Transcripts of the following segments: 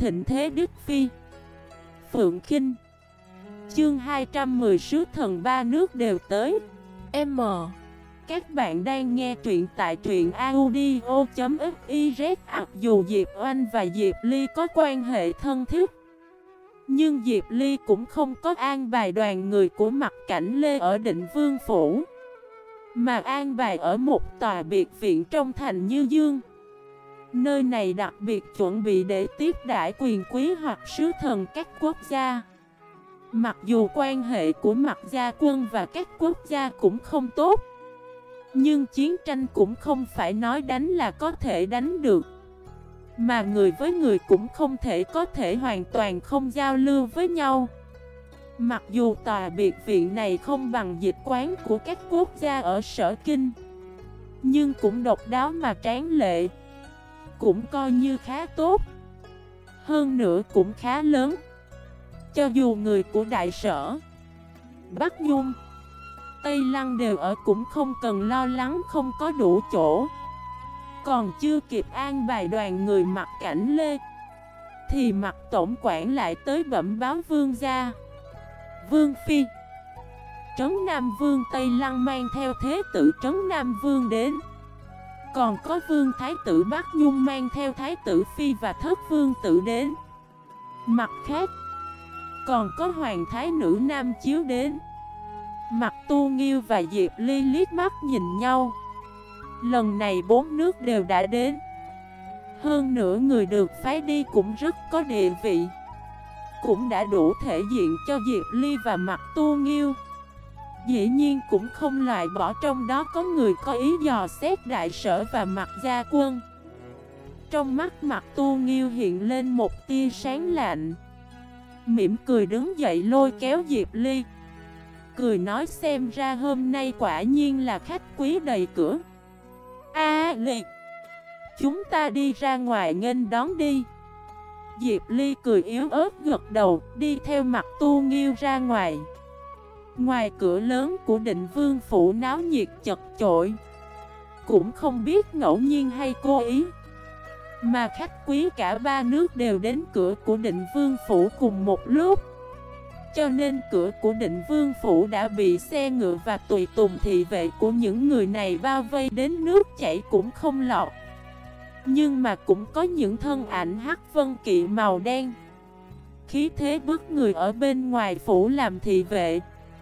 thịnh thế Đức Phi. Phượng Khinh. Chương 210 sứ thần ba nước đều tới. M. Các bạn đang nghe truyện tại truyện audio.fiz. Mặc dù Diệp Oanh và Diệp Ly có quan hệ thân thiết, nhưng Diệp Ly cũng không có an bài đoàn người của Mặc Cảnh Lê ở Định Vương Phủ, mà an bài ở một tòa biệt viện trong thành Như Dương. Nơi này đặc biệt chuẩn bị để tiếp đãi quyền quý hoặc sứ thần các quốc gia. Mặc dù quan hệ của Mặc gia quân và các quốc gia cũng không tốt, nhưng chiến tranh cũng không phải nói đánh là có thể đánh được, mà người với người cũng không thể hoàn toàn không giao lưu với nhau. Mặc dù tòa biệt viện này không bằng dịch quán của các quốc gia ở Sở Kinh, nhưng cũng độc đáo mà tráng lệ, cũng coi như khá tốt. Hơn nữa cũng khá lớn. Cho dù người của Đại Sở, Bắc Nhung, Tây Lăng đều ở cũng không cần lo lắng không có đủ chỗ. Còn chưa kịp an bài đoàn người Mặc Cảnh Lê, thì Mặc tổng quản lại tới bẩm báo vương gia. Vương Phi, Trấn Nam Vương Tây Lăng mang theo thế tử Trấn Nam Vương đến. Còn có Vương Thái tử Bắc Nhung mang theo Thái tử Phi và Thất Vương tử đến. Mặt khác, còn có Hoàng Thái nữ Nam Chiếu đến. Mặc Tu Nghiêu và Diệp Ly liếc mắt nhìn nhau. Lần này bốn nước đều đã đến. Hơn nữa người được phái đi cũng rất có địa vị, cũng đã đủ thể diện cho Diệp Ly và Mặc Tu Nghiêu. Dĩ nhiên cũng không loại bỏ trong đó có người có ý dò xét Đại Sở và Mặc gia quân. Trong mắt Mặc Tu Nghiêu hiện lên một tia sáng lạnh, mỉm cười đứng dậy lôi kéo Diệp Ly, cười nói xem ra hôm nay quả nhiên là khách quý đầy cửa. Ly, chúng ta đi ra ngoài nghênh đón đi. Diệp Ly cười yếu ớt gật đầu, đi theo Mặc Tu Nghiêu ra ngoài. Ngoài cửa lớn của Định Vương Phủ náo nhiệt chật chội, cũng không biết ngẫu nhiên hay cố ý, mà khách quý cả ba nước đều đến cửa của Định Vương Phủ cùng một lúc. Cho nên cửa của Định Vương Phủ đã bị xe ngựa và tùy tùng thị vệ của những người này bao vây đến nước chảy cũng không lọt. Nhưng mà cũng có những thân ảnh hắc vân kỵ màu đen, khí thế bức người ở bên ngoài phủ làm thị vệ,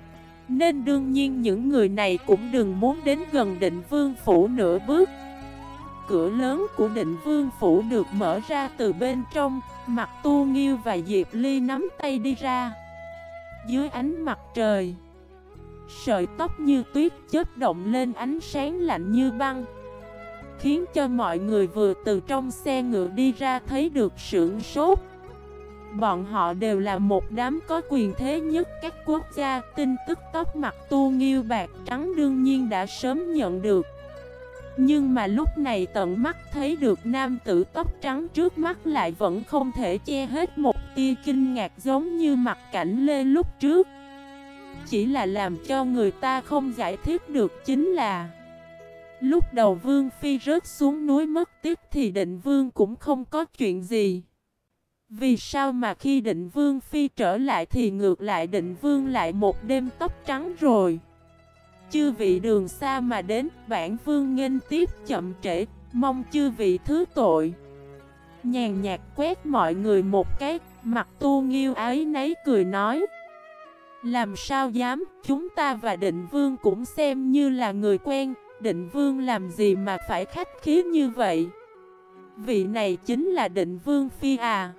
nên đương nhiên những người này cũng đừng muốn đến gần Định Vương Phủ nửa bước. Cửa lớn của Định Vương Phủ được mở ra từ bên trong. Mặc Tu Nghiêu và Diệp Ly nắm tay đi ra. Dưới ánh mặt trời, sợi tóc như tuyết chớp động lên ánh sáng lạnh như băng, khiến cho mọi người vừa từ trong xe ngựa đi ra thấy được sửng sốt. Bọn họ đều là một đám có quyền thế nhất các quốc gia. Tin tức tóc Mặc Tu Nghiêu bạc trắng đương nhiên đã sớm nhận được, nhưng mà lúc này tận mắt thấy được nam tử tóc trắng trước mắt lại vẫn không thể che hết một tia kinh ngạc giống như Mặc Cảnh Lê lúc trước. Chỉ là làm cho người ta không giải thích được chính là lúc đầu Vương Phi rớt xuống núi mất tích thì Định Vương cũng không có chuyện gì. Vì sao mà khi Định Vương Phi trở lại thì ngược lại Định Vương lại một đêm tóc trắng rồi? Chư vị đường xa mà đến, bản vương nghênh tiếp chậm trễ, mong chư vị thứ tội. Nhàn nhạt quét mọi người một cái, Mặc Tu Nghiêu ái nấy cười nói: làm sao dám, chúng ta và Định Vương cũng xem như là người quen, Định Vương làm gì mà phải khách khí như vậy? Vị này chính là Định Vương Phi à?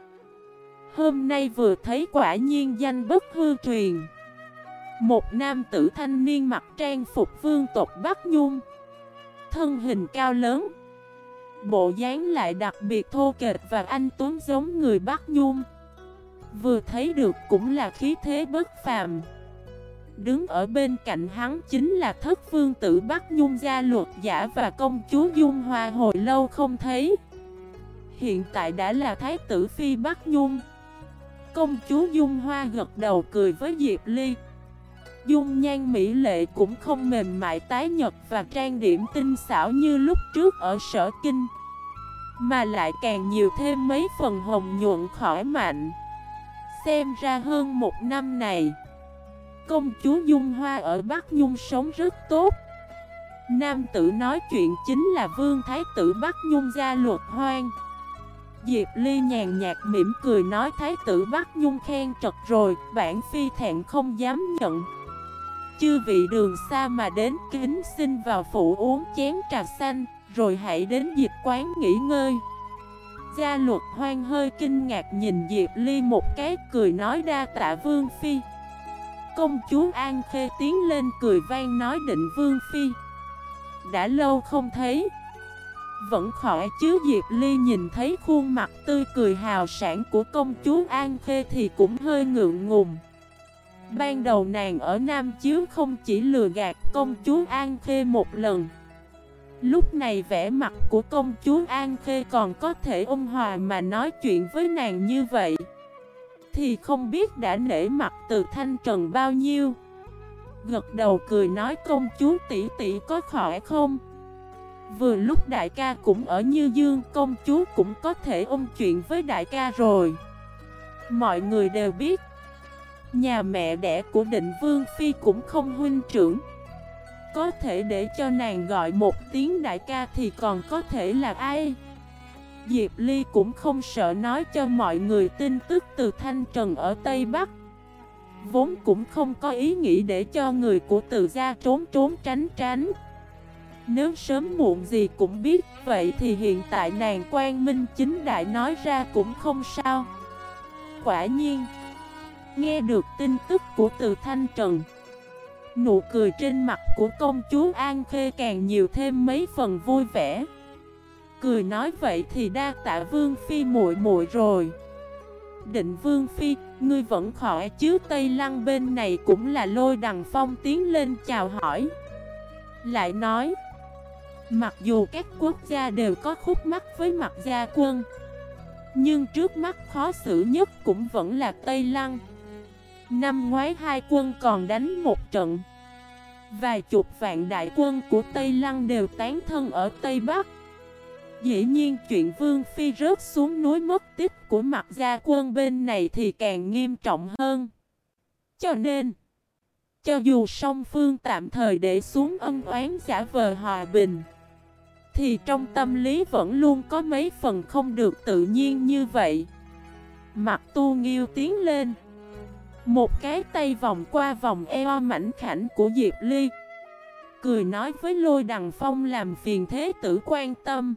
Hôm nay vừa thấy quả nhiên danh bất hư truyền. Một nam tử thanh niên mặc trang phục vương tộc Bắc Nhung, thân hình cao lớn, bộ dáng lại đặc biệt thô kệch và anh tuấn giống người Bắc Nhung. Vừa thấy được cũng là khí thế bất phàm. Đứng ở bên cạnh hắn chính là Thất Vương tử Bắc Nhung Gia Luật Giả và công chúa Dung Hoa hồi lâu không thấy, hiện tại đã là Thái tử Phi Bắc Nhung. Công chúa Dung Hoa gật đầu cười với Diệp Ly. Dung nhan mỹ lệ cũng không mềm mại tái nhật và trang điểm tinh xảo như lúc trước ở Sở Kinh, mà lại càng nhiều thêm mấy phần hồng nhuận khỏi mạnh. Xem ra hơn một năm này, công chúa Dung Hoa ở Bắc Nhung sống rất tốt. Nam tử nói chuyện chính là Vương Thái tử Bắc Nhung gia Luật Hoang. Diệp Ly nhàn nhạt mỉm cười nói Thái tử Bắc Nhung khen trật rồi, bản phi thẹn không dám nhận. Chư vị đường xa mà đến, kính xin vào phủ uống chén trà xanh, rồi hãy đến dịch quán nghỉ ngơi. Gia Luật Hoang hơi kinh ngạc nhìn Diệp Ly một cái, cười nói đa tạ Vương phi. Công chúa An Khê tiến lên cười vang nói Định Vương phi, đã lâu không thấy, vẫn khỏi chứ? Diệp Ly nhìn thấy khuôn mặt tươi cười hào sảng của công chúa An Khê thì cũng hơi ngượng ngùng. Ban đầu nàng ở Nam Chiếu không chỉ lừa gạt công chúa An Khê một lần. Lúc này vẻ mặt của công chúa An Khê còn có thể ôn hòa mà nói chuyện với nàng như vậy, thì không biết đã nể mặt Từ Thanh Trần bao nhiêu. Gật đầu cười nói công chúa tỷ tỷ có khỏe không? Vừa lúc đại ca cũng ở Như Dương, công chúa cũng có thể ôn chuyện với đại ca rồi. Mọi người đều biết, nhà mẹ đẻ của Định Vương phi cũng không huynh trưởng, có thể để cho nàng gọi một tiếng đại ca thì còn có thể là ai? Diệp Ly cũng không sợ nói cho mọi người tin tức Từ Thanh Trần ở Tây Bắc, vốn cũng không có ý nghĩ để cho người của Từ gia trốn tránh tránh. Nếu sớm muộn gì cũng biết, vậy thì hiện tại nàng quang minh chính đại nói ra cũng không sao. Quả nhiên, nghe được tin tức của Từ Thanh Trần, nụ cười trên mặt của công chúa An Khê càng nhiều thêm mấy phần vui vẻ. Cười nói vậy thì đa tạ Vương phi muội muội rồi. Định Vương phi, ngươi vẫn khỏe chứ? Tây Lăng bên này cũng là Lôi Đằng Phong tiến lên chào hỏi, lại nói mặc dù các quốc gia đều có khúc mắc với Mặc Gia quân, nhưng trước mắt khó xử nhất cũng vẫn là Tây Lăng. Năm ngoái hai quân còn đánh một trận, vài chục vạn đại quân của Tây Lăng đều tán thân ở Tây Bắc. Dĩ nhiên chuyện Vương phi rớt xuống núi mất tích của Mặc Gia quân bên này thì càng nghiêm trọng hơn. Cho nên, cho dù song phương tạm thời để xuống ân oán giả vờ hòa bình, thì trong tâm lý vẫn luôn có mấy phần không được tự nhiên như vậy. Mặc Tu Nghiêu tiến lên, một cái tay vòng qua vòng eo mảnh khảnh của Diệp Ly, cười nói với Lôi Đằng Phong làm phiền thế tử quan tâm.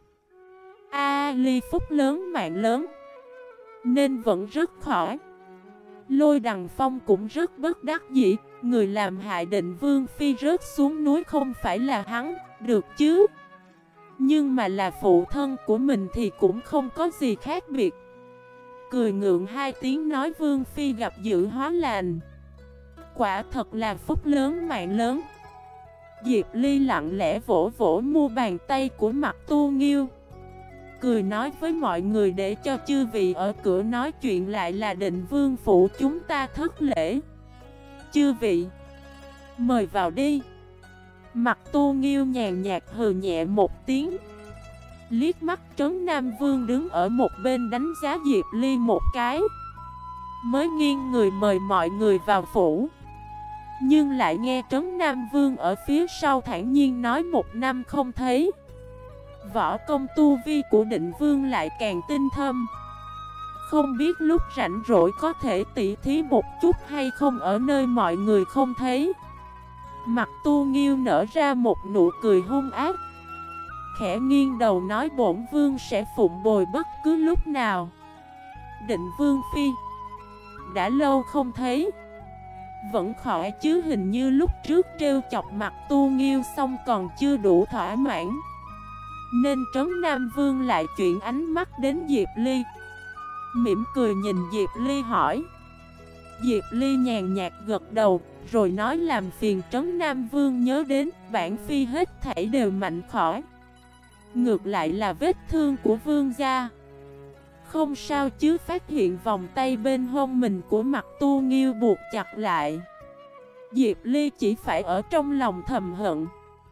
Ly phúc lớn mạng lớn, nên vẫn rất khỏi. Lôi Đằng Phong cũng rất bất đắc dĩ, người làm hại Định Vương phi rớt xuống núi không phải là hắn, được chứ? Nhưng mà là phụ thân của mình thì cũng không có gì khác biệt. Cười ngượng hai tiếng nói Vương phi gặp dữ hóa lành, quả thật là phúc lớn mạng lớn. Diệp Ly lặng lẽ vỗ vỗ mu bàn tay của Mặc Tu Nghiêu, cười nói với mọi người để cho chư vị ở cửa nói chuyện lại là Định Vương phủ chúng ta thất lễ. Chư vị, mời vào đi. Mặc Tu Nghiêu nhàn nhạt hừ nhẹ một tiếng, liếc mắt Trấn Nam Vương đứng ở một bên đánh giá Diệp Ly một cái, mới nghiêng người mời mọi người vào phủ. Nhưng lại nghe Trấn Nam Vương ở phía sau thản nhiên nói một năm không thấy, võ công tu vi của Định Vương lại càng tinh thâm. Không biết lúc rảnh rỗi có thể tỉ thí một chút hay không ở nơi mọi người không thấy. Mặc Tu Nghiêu nở ra một nụ cười hung ác, khẽ nghiêng đầu nói bổn vương sẽ phụng bồi bất cứ lúc nào. Định Vương phi, đã lâu không thấy, vẫn khỏi chứ? Hình như lúc trước trêu chọc Mặc Tu Nghiêu xong còn chưa đủ thỏa mãn, nên Trấn Nam Vương lại chuyển ánh mắt đến Diệp Ly, mỉm cười nhìn Diệp Ly hỏi. Diệp Ly nhàn nhạt gật đầu, rồi nói làm phiền Trấn Nam Vương nhớ đến bản phi hết thảy đều mạnh khỏi, ngược lại là vết thương của vương gia không sao chứ? Phát hiện vòng tay bên hông mình của Mặc Tu Nghiêu buộc chặt lại, Diệp Ly chỉ phải ở trong lòng thầm hận.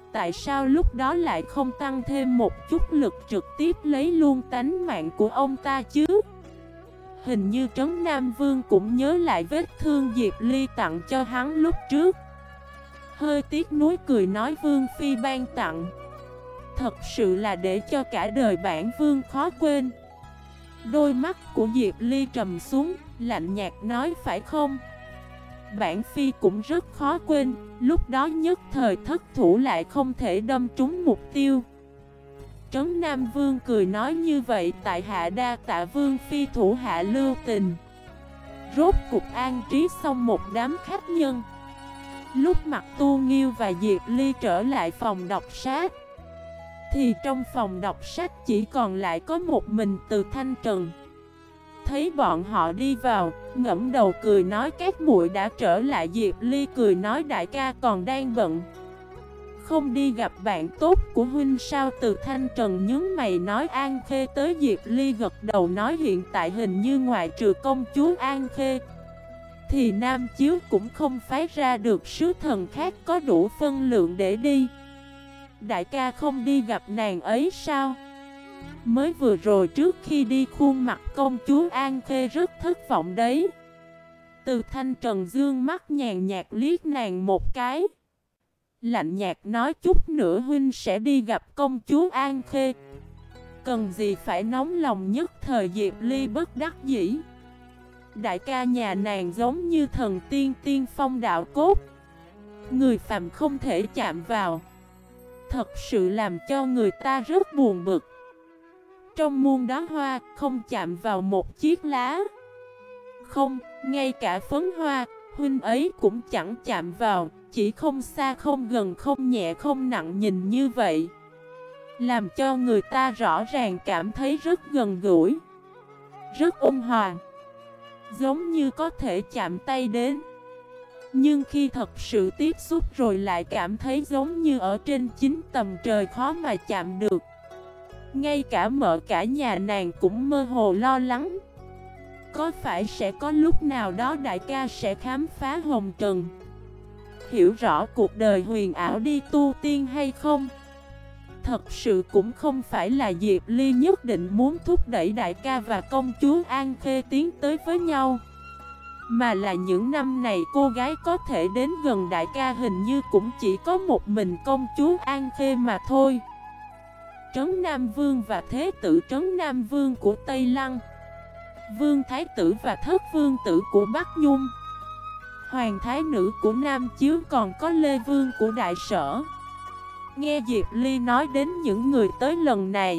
tại sao lúc đó lại không tăng thêm một chút lực trực tiếp lấy luôn tánh mạng của ông ta chứ? Hình như Trấn Nam Vương cũng nhớ lại vết thương Diệp Ly tặng cho hắn lúc trước. Hơi tiếc nuối cười nói Vương Phi ban tặng, thật sự là để cho cả đời bản Vương khó quên. Đôi mắt của Diệp Ly trầm xuống, lạnh nhạt nói phải không? Bản Phi cũng rất khó quên, lúc đó nhất thời thất thủ lại không thể đâm trúng mục tiêu. Trấn Nam Vương cười nói như vậy tại hạ đa tạ Vương Phi thủ hạ lưu tình. Rốt cục an trí xong một đám khách nhân. Lúc Mặc Tu Nghiêu và Diệp Ly trở lại phòng đọc sách, thì trong phòng đọc sách chỉ còn lại có một mình Từ Thanh Trần. Thấy bọn họ đi vào, ngẫm đầu cười nói các muội đã trở lại. Diệp Ly cười nói đại ca còn đang bận, không đi gặp bạn tốt của huynh sao? Từ Thanh Trần nhướng mày nói An Khê tới. Diệp Ly gật đầu nói hiện tại hình như ngoại trừ công chúa An Khê thì Nam Chiếu cũng không phái ra được sứ thần khác có đủ phân lượng để đi. Đại ca không đi gặp nàng ấy sao? Mới vừa rồi trước khi đi khuôn mặt công chúa An Khê rất thất vọng đấy. Từ Thanh Trần dương mắt nhàn nhạt liếc nàng một cái, lạnh nhạt nói chút nữa huynh sẽ đi gặp công chúa An Khê, cần gì phải nóng lòng nhất thời. Diệp Ly bất đắc dĩ. Đại ca nhà nàng giống như thần tiên tiên phong đạo cốt, người phàm không thể chạm vào, thật sự làm cho người ta rất buồn bực. Trong muôn đóa hoa không chạm vào một chiếc lá, không, ngay cả phấn hoa huynh ấy cũng chẳng chạm vào, chỉ không xa không gần, không nhẹ không nặng, nhìn như vậy làm cho người ta rõ ràng cảm thấy rất gần gũi, rất ôn hòa, giống như có thể chạm tay đến. Nhưng khi thật sự tiếp xúc rồi lại cảm thấy giống như ở trên 9 tầng trời khó mà chạm được. Ngay cả mợ cả nhà nàng cũng mơ hồ lo lắng, có phải sẽ có lúc nào đó đại ca sẽ khám phá hồng trần, hiểu rõ cuộc đời huyền ảo đi tu tiên hay không? Thật sự cũng không phải là Diệp Ly nhất định muốn thúc đẩy đại ca và công chúa An Khê tiến tới với nhau, mà là những năm này cô gái có thể đến gần đại ca hình như cũng chỉ có một mình công chúa An Khê mà thôi. Trấn Nam Vương và Thế tử Trấn Nam Vương của Tây Lăng, Vương Thái tử và Thất Vương tử của Bắc Nhung, Hoàng Thái nữ của Nam Chiếu, còn có Lê Vương của Đại Sở. Nghe Diệp Ly nói đến những người tới lần này,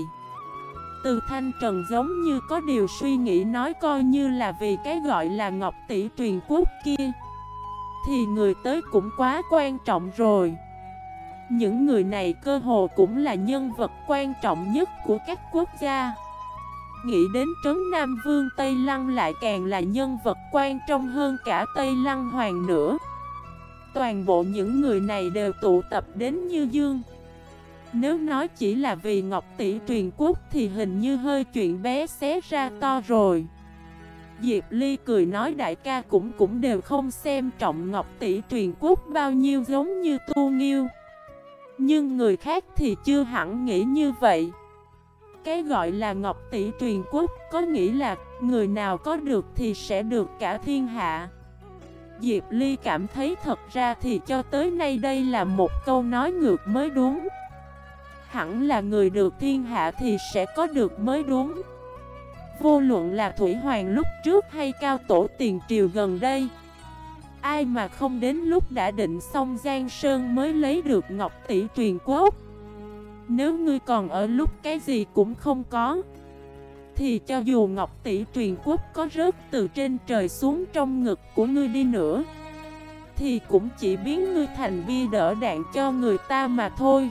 Từ Thanh Trần giống như có điều suy nghĩ nói coi như là vì cái gọi là Ngọc Tỷ truyền quốc kia, thì người tới cũng quá quan trọng rồi. Những người này cơ hồ cũng là nhân vật quan trọng nhất của các quốc gia. Nghĩ đến Trấn Nam Vương Tây Lăng lại càng là nhân vật quan trọng hơn cả Tây Lăng Hoàng nữa. Toàn bộ những người này đều tụ tập đến Như Dương. Nếu nói chỉ là vì Ngọc Tỷ truyền quốc thì hình như hơi chuyện bé xé ra to rồi. Diệp Ly cười nói đại ca cũng đều không xem trọng Ngọc Tỷ truyền quốc bao nhiêu giống như Tu Nghiêu. Nhưng người khác thì chưa hẳn nghĩ như vậy. Cái gọi là Ngọc Tỷ truyền quốc có nghĩa là người nào có được thì sẽ được cả thiên hạ. Diệp Ly cảm thấy thật ra thì cho tới nay đây là một câu nói ngược mới đúng. Hẳn là người được thiên hạ thì sẽ có được mới đúng. Vô luận là Thủy Hoàng lúc trước hay Cao Tổ tiền triều gần đây, ai mà không đến lúc đã định xong Giang Sơn mới lấy được Ngọc Tỷ truyền quốc. Nếu ngươi còn ở lúc cái gì cũng không có, thì cho dù Ngọc Tỷ truyền quốc có rớt từ trên trời xuống trong ngực của ngươi đi nữa, thì cũng chỉ biến ngươi thành bia đỡ đạn cho người ta mà thôi.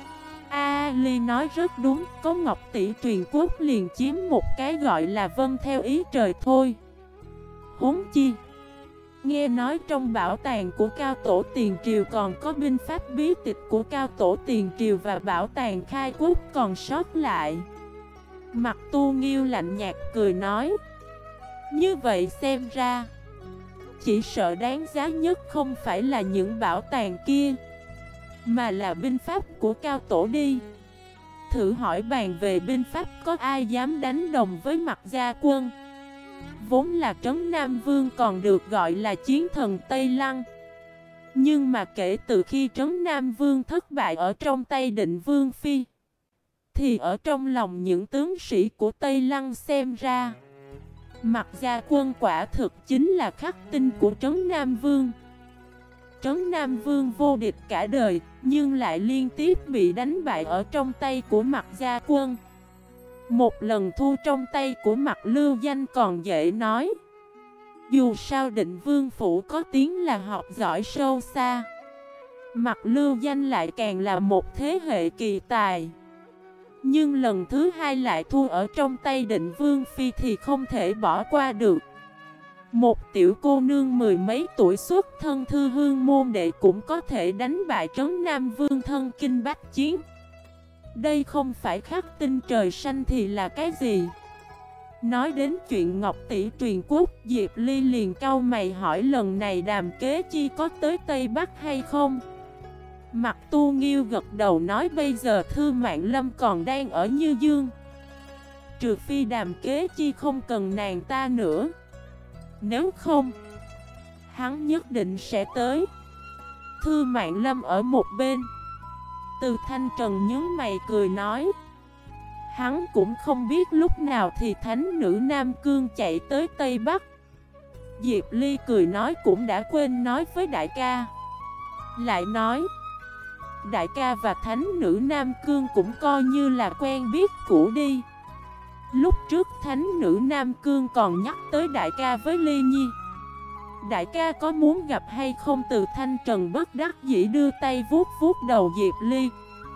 Ly nói rất đúng, có Ngọc Tỷ truyền quốc liền chiếm một cái gọi là vâng theo ý trời thôi. Huống chi, nghe nói trong bảo tàng của Cao Tổ tiền triều còn có binh pháp bí tịch của Cao Tổ tiền triều và bảo tàng khai quốc còn sót lại. Mặc Tu Nghiêu lạnh nhạt cười nói, như vậy xem ra, chỉ sợ đáng giá nhất không phải là những bảo tàng kia, mà là binh pháp của cao tổ đi. Thử hỏi bàn về binh pháp có ai dám đánh đồng với Mạc Gia Quân. Vốn là Trấn Nam Vương còn được gọi là chiến thần Tây Lăng. Nhưng mà kể từ khi Trấn Nam Vương thất bại ở trong tay Định Vương Phi, thì ở trong lòng những tướng sĩ của Tây Lăng xem ra, Mạc Gia Quân quả thực chính là khắc tinh của Trấn Nam Vương. Trấn Nam Vương vô địch cả đời, nhưng lại liên tiếp bị đánh bại ở trong tay của Mạc Gia Quân. Một lần thua trong tay của Mạc Lưu Danh còn dễ nói. Dù sao Định Vương Phủ có tiếng là học giỏi sâu xa, Mạc Lưu Danh lại càng là một thế hệ kỳ tài. Nhưng lần thứ hai lại thua ở trong tay Định Vương Phi thì không thể bỏ qua được. Một tiểu cô nương mười mấy tuổi xuất thân thư hương môn đệ cũng có thể đánh bại Trấn Nam Vương thân kinh bách chiến. Đây không phải khắc tinh trời xanh thì là cái gì? Nói đến chuyện Ngọc Tỷ truyền quốc, Diệp Ly liền cau mày hỏi lần này Đàm Kế Chi có tới Tây Bắc hay không? Mạc Tu Nghiêu gật đầu nói bây giờ Thư Mạn Lâm còn đang ở Như Dương. Trừ phi Đàm Kế Chi không cần nàng ta nữa. Nếu không, hắn nhất định sẽ tới. Thư Mạn Lâm ở một bên. Từ Thanh Trần nhớ mày cười nói. Hắn cũng không biết lúc nào thì thánh nữ Nam Cương chạy tới Tây Bắc. Diệp Ly cười nói cũng đã quên nói với đại ca. Lại nói, đại ca và thánh nữ Nam Cương cũng coi như là quen biết cũ đi. Lúc trước thánh nữ Nam Cương còn nhắc tới đại ca với Ly Nhi. Đại ca có muốn gặp hay không? Từ Thanh Trần bất đắc dĩ đưa tay vuốt vuốt đầu Diệp Ly,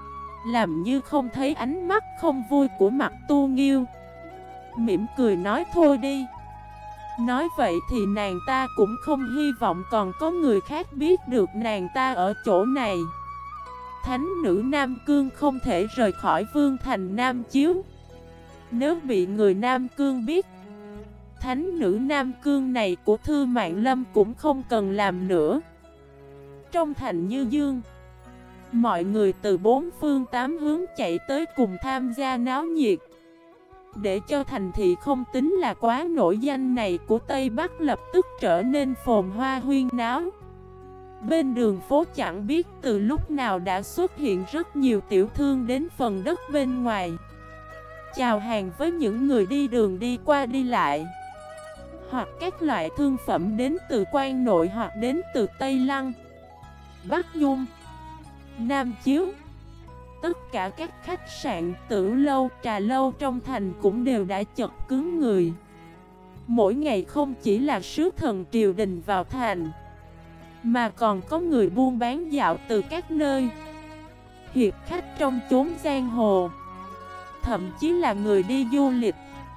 làm như không thấy ánh mắt không vui của Mạc Tu Nghiêu, mỉm cười nói thôi đi. Nói vậy thì nàng ta cũng không hy vọng còn có người khác biết được nàng ta ở chỗ này. Thánh nữ Nam Cương không thể rời khỏi Vương thành Nam Chiếu. Nếu bị người Nam Cương biết, thánh nữ Nam Cương này của Thư Mạn Lâm cũng không cần làm nữa. Trong thành Như Dương, mọi người từ bốn phương tám hướng chạy tới cùng tham gia náo nhiệt. Để cho thành thị không tính là quá nổi danh này của Tây Bắc lập tức trở nên phồn hoa huyên náo. Bên đường phố chẳng biết từ lúc nào đã xuất hiện rất nhiều tiểu thương đến phần đất bên ngoài, chào hàng với những người đi đường đi qua đi lại, hoặc các loại thương phẩm đến từ Quan Nội hoặc đến từ Tây Lăng, Bắc Nhung, Nam Chiếu. Tất cả các khách sạn, tử lâu, trà lâu trong thành cũng đều đã chật cứng người. Mỗi ngày không chỉ là sứ thần triều đình vào thành, mà còn có người buôn bán dạo từ các nơi, hiệp khách trong chốn giang hồ, thậm chí là người đi du lịch.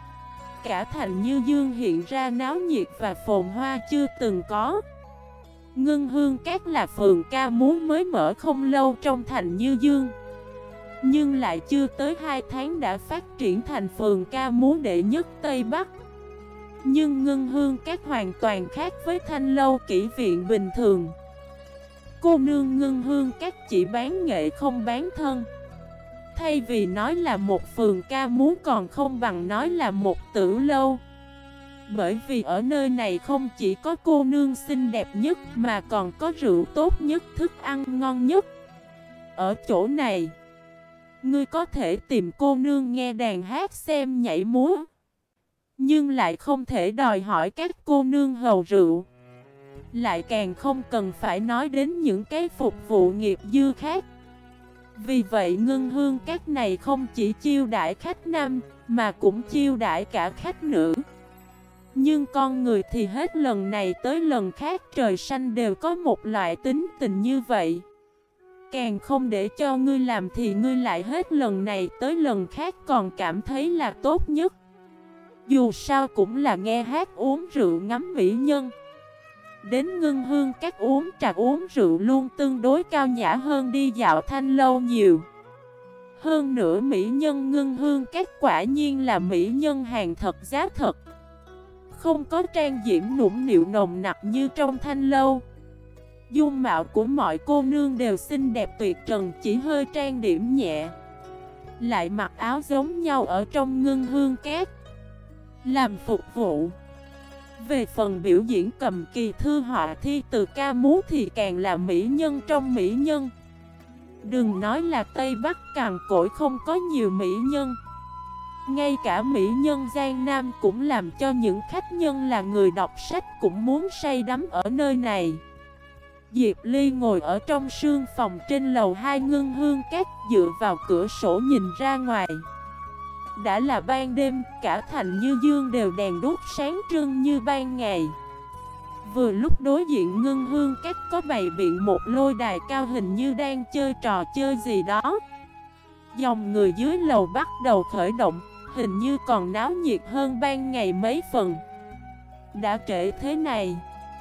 Cả thành Như Dương hiện ra náo nhiệt và phồn hoa chưa từng có. Ngân Hương Các là phường ca múa mới mở không lâu trong thành Như Dương, nhưng lại chưa tới 2 tháng đã phát triển thành phường ca múa đệ nhất Tây Bắc. Nhưng Ngân Hương Các hoàn toàn khác với Thanh Lâu Kỷ Viện bình thường. Cô nương Ngân Hương Các chỉ bán nghệ không bán thân. Thay vì nói là một phường ca múa còn không bằng nói là một tử lâu. Bởi vì ở nơi này không chỉ có cô nương xinh đẹp nhất mà còn có rượu tốt nhất, thức ăn ngon nhất. Ở chỗ này, ngươi có thể tìm cô nương nghe đàn hát xem nhảy múa, nhưng lại không thể đòi hỏi các cô nương hầu rượu. Lại càng không cần phải nói đến những cái phục vụ nghiệp dư khác. Vì vậy Ngân Hương Các này không chỉ chiêu đãi khách nam mà cũng chiêu đãi cả khách nữ. Nhưng con người thì hết lần này tới lần khác trời xanh đều có một loại tính tình như vậy. Càng không để cho ngươi làm thì ngươi lại hết lần này tới lần khác còn cảm thấy là tốt nhất. Dù sao cũng là nghe hát uống rượu ngắm mỹ nhân. Đến Ngân Hương Các uống trà uống rượu luôn tương đối cao nhã hơn đi dạo Thanh Lâu nhiều. Hơn nữa mỹ nhân Ngân Hương Các quả nhiên là mỹ nhân hàng thật giá thật, không có trang điểm nũng nịu nồng nặc như trong Thanh Lâu. Dung mạo của mọi cô nương đều xinh đẹp tuyệt trần, chỉ hơi trang điểm nhẹ, lại mặc áo giống nhau ở trong Ngân Hương Cát làm phục vụ. Về phần biểu diễn cầm kỳ thư họa thi từ ca múa thì càng là mỹ nhân trong mỹ nhân. Đừng nói là Tây Bắc cằn cỗi không có nhiều mỹ nhân, ngay cả mỹ nhân Giang Nam cũng làm cho những khách nhân là người đọc sách cũng muốn say đắm ở nơi này. Diệp Ly ngồi ở trong sương phòng trên lầu 2 Ngân Hương Cát, dựa vào cửa sổ nhìn ra ngoài. Đã là ban đêm, cả thành Như Dương đều đèn đuốc sáng trưng như ban ngày. Vừa lúc đối diện Ngân Hương Cát có bày biện một lôi đài cao, hình như đang chơi trò chơi gì đó. Dòng người dưới lầu bắt đầu khởi động, hình như còn náo nhiệt hơn ban ngày mấy phần. Đã trễ thế này,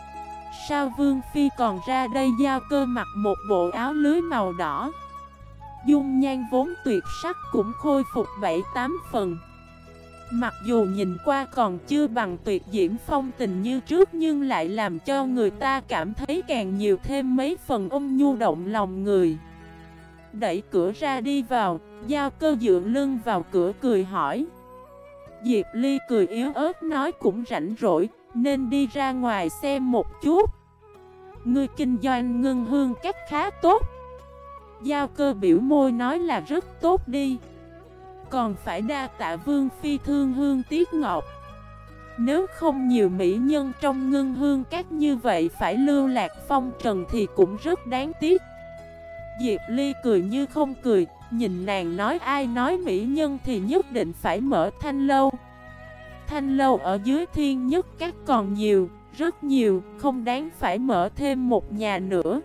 sao Vương Phi còn ra đây? Giao Cơ mặc một bộ áo lưới màu đỏ, dung nhan vốn tuyệt sắc cũng khôi phục 7-8 phần. Mặc dù nhìn qua còn chưa bằng tuyệt diễm phong tình như trước, nhưng lại làm cho người ta cảm thấy càng nhiều thêm mấy phần ôn nhu động lòng người. Đẩy cửa ra đi vào, Giao Cơ dựa lưng vào cửa cười hỏi. Diệp Ly cười yếu ớt nói cũng rảnh rỗi, nên đi ra ngoài xem một chút. Ngươi kinh doanh Ngân Hương Cát khá tốt. Giao Cơ biểu môi nói là rất tốt đi. Còn phải đa tạ Vương Phi thương hương tiếc ngọc. Nếu không nhiều mỹ nhân trong Ngân Hương Cát như vậy phải lưu lạc phong trần thì cũng rất đáng tiếc. Diệp Ly cười như không cười, nhìn nàng nói ai nói mỹ nhân thì nhất định phải mở thanh lâu. Thanh lâu ở dưới Thiên Nhất Cát còn nhiều, rất nhiều, không đáng phải mở thêm một nhà nữa.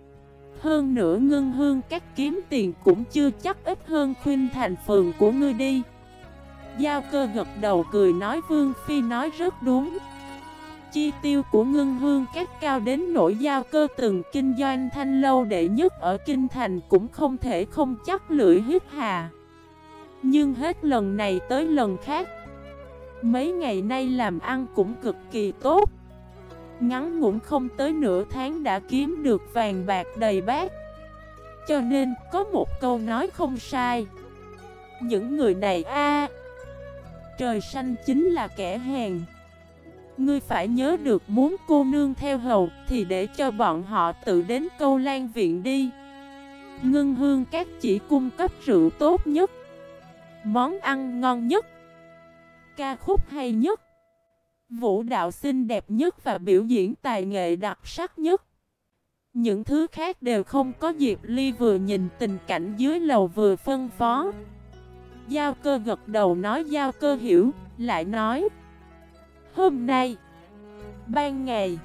Hơn nữa Ngân Hương Cát kiếm tiền cũng chưa chắc ít hơn Khuynh Thành phường của ngươi đi. Giao Cơ gật đầu cười nói Vương Phi nói rất đúng. Chi tiêu của Ngân Hương Cát cao đến nỗi Giao Cơ từng kinh doanh thanh lâu đệ nhất ở Kinh Thành cũng không thể không chắc lưỡi hít hà. Nhưng hết lần này tới lần khác, mấy ngày nay làm ăn cũng cực kỳ tốt. Ngắn ngủn không tới nửa tháng đã kiếm được vàng bạc đầy bát. Cho nên có một câu nói không sai. Những người này trời xanh chính là kẻ hèn. Ngươi phải nhớ được muốn cô nương theo hầu thì để cho bọn họ tự đến Câu Lan viện đi. Ngân Hương Cát chỉ cung cấp rượu tốt nhất, món ăn ngon nhất, ca khúc hay nhất, vũ đạo xinh đẹp nhất và biểu diễn tài nghệ đặc sắc nhất. Những thứ khác đều không có. Diệp Ly vừa nhìn tình cảnh dưới lầu vừa phân phó. Giao Cơ gật đầu nói Giao Cơ hiểu, lại nói hôm nay ban ngày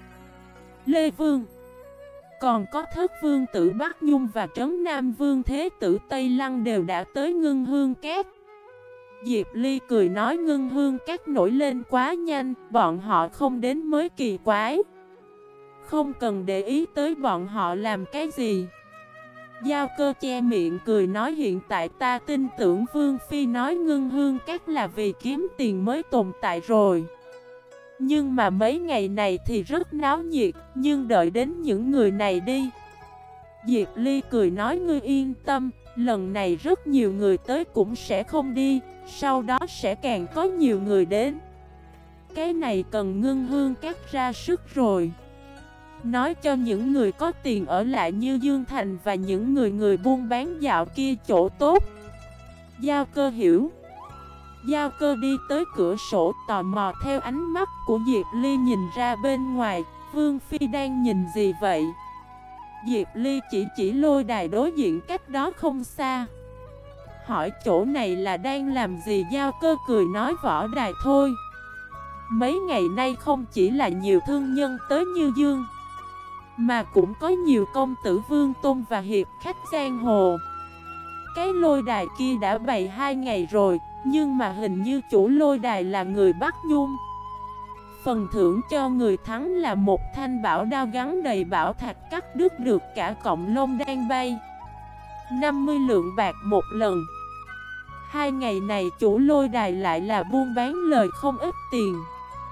Lê Vương, còn có Thất Vương tử Bắc Nhung và Trấn Nam Vương Thế tử Tây Lăng đều đã tới Ngân Hương Cát. Diệp Ly cười nói Ngân Hương Cát nổi lên quá nhanh, bọn họ không đến mới kỳ quái. Không cần để ý tới bọn họ làm cái gì. Giao Cơ che miệng cười nói hiện tại ta tin tưởng Vương Phi nói Ngân Hương Cát là vì kiếm tiền mới tồn tại rồi. Nhưng mà mấy ngày này thì rất náo nhiệt, nhưng đợi đến những người này đi. Diệp Ly cười nói ngươi yên tâm, lần này rất nhiều người tới cũng sẽ không đi, sau đó sẽ càng có nhiều người đến. Cái này cần Ngân Hương Cát ra sức rồi. Nói cho những người có tiền ở lại như Dương Thành và những người buôn bán dạo kia chỗ tốt. Giao Cơ hiểu. Giao Cơ đi tới cửa sổ tò mò theo ánh mắt của Diệp Ly nhìn ra bên ngoài. Vương Phi đang nhìn gì vậy? Diệp Ly chỉ lôi đài đối diện cách đó không xa, hỏi chỗ này là đang làm gì? Giao Cơ cười nói võ đài thôi. Mấy ngày nay không chỉ là nhiều thương nhân tới Như Dương, mà cũng có nhiều công tử Vương Tôn và hiệp khách giang hồ. Cái lôi đài kia đã bày 2 ngày rồi, nhưng mà hình như chủ lôi đài là người Bắc Nhung. Phần thưởng cho người thắng là một thanh bảo đao gắn đầy bảo thạch cắt đứt được cả cọng lông đang bay, 50 lượng bạc một lần. 2 ngày này chủ lôi đài lại là buôn bán lời không ít tiền.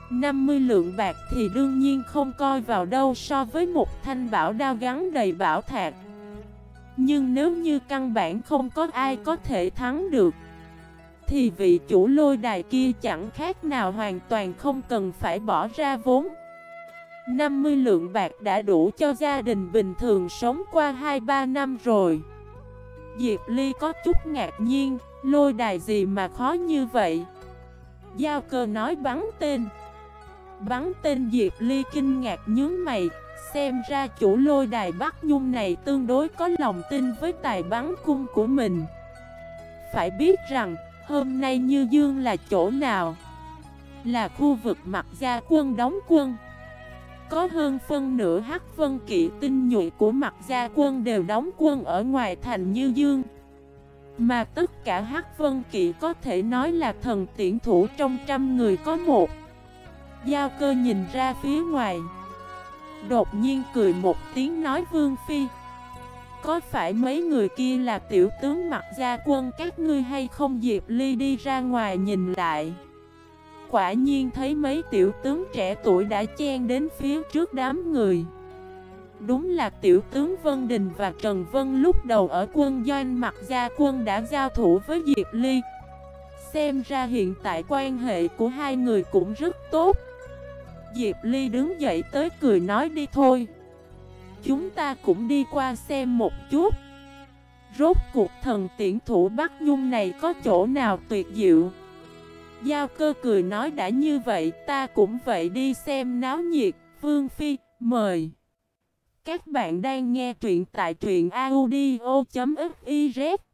50 lượng bạc thì đương nhiên không coi vào đâu so với một thanh bảo đao gắn đầy bảo thạch. Nhưng nếu như căn bản không có ai có thể thắng được, thì vị chủ lôi đài kia chẳng khác nào hoàn toàn không cần phải bỏ ra vốn. 50 lượng bạc đã đủ cho gia đình bình thường sống qua 2-3 năm rồi. Diệp Ly có chút ngạc nhiên, lôi đài gì mà khó như vậy? Giao Cơ nói bắn tên. Bắn tên. Diệp Ly kinh ngạc nhướng mày, xem ra chủ lôi đài Bắc Nhung này tương đối có lòng tin với tài bắn cung của mình. Phải biết rằng, hôm nay Như Dương là chỗ nào? Là khu vực Mặc Gia Quân đóng quân. Có hơn phân nửa Hắc Vân Kỵ tinh nhuệ của Mặc Gia Quân đều đóng quân ở ngoài thành Như Dương. Mà tất cả Hắc Vân Kỵ có thể nói là thần tiễn thủ trong 100 người có một. Giao Cơ nhìn ra phía ngoài, đột nhiên cười một tiếng nói: Vương Phi, có phải mấy người kia là tiểu tướng Mặc Gia Quân các ngươi hay không? Diệp Ly đi ra ngoài nhìn lại, quả nhiên thấy mấy tiểu tướng trẻ tuổi đã chen đến phía trước đám người. Đúng là tiểu tướng Vân Đình và Trần Vân lúc đầu ở quân doanh Mặc Gia Quân đã giao thủ với Diệp Ly. Xem ra hiện tại quan hệ của hai người cũng rất tốt. Diệp Ly đứng dậy tới cười nói: đi thôi, chúng ta cũng đi qua xem một chút. Rốt cuộc thần tiễn thủ Bắc Nhung này có chỗ nào tuyệt diệu? Giao Cơ cười nói: đã như vậy ta cũng vậy, đi xem náo nhiệt. Vương Phi, mời. Các bạn đang nghe truyện tại truyện audio.fif